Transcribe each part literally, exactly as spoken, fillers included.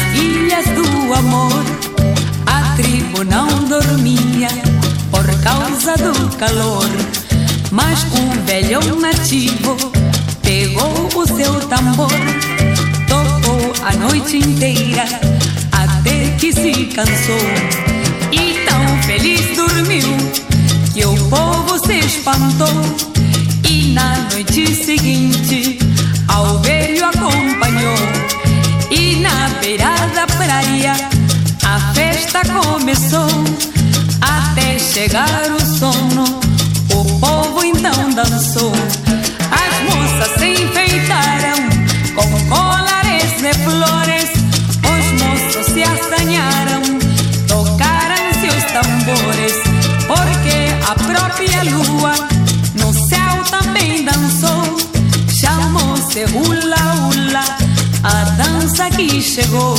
ilhas do amor, a tribo não dormia por causa do calor. Mas um velho nativo pegou o seu tambor, tocou a noite inteira até que se cansou. E tão feliz dormiu que o povo se espantou. E na noite seguinte ao velho acompanhou. E na beira da praia a festa começou. Até chegar o sono o povo então dançou. As moças se enfeitaram com colares de flores. Os moços se assanharam, tocaram seus tambores, porque a própria lua no céu também dançou. Chamou-se hula hula, a dança que chegou.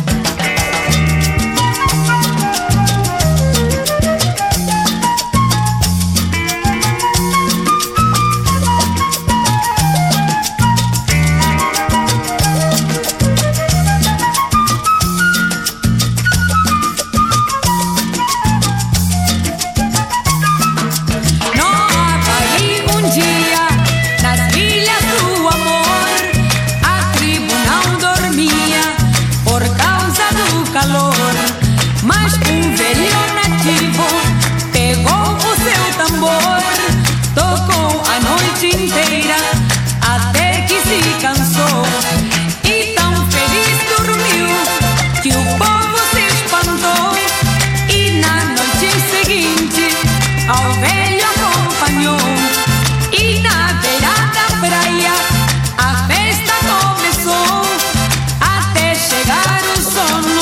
Mas um velho nativo pegou o seu tambor, tocou a noite inteira até que se cansou. E tão feliz dormiu que o povo se espantou. E na noite seguinte ao velho acompanhou. E na beira da praia a festa começou. Até chegar o sono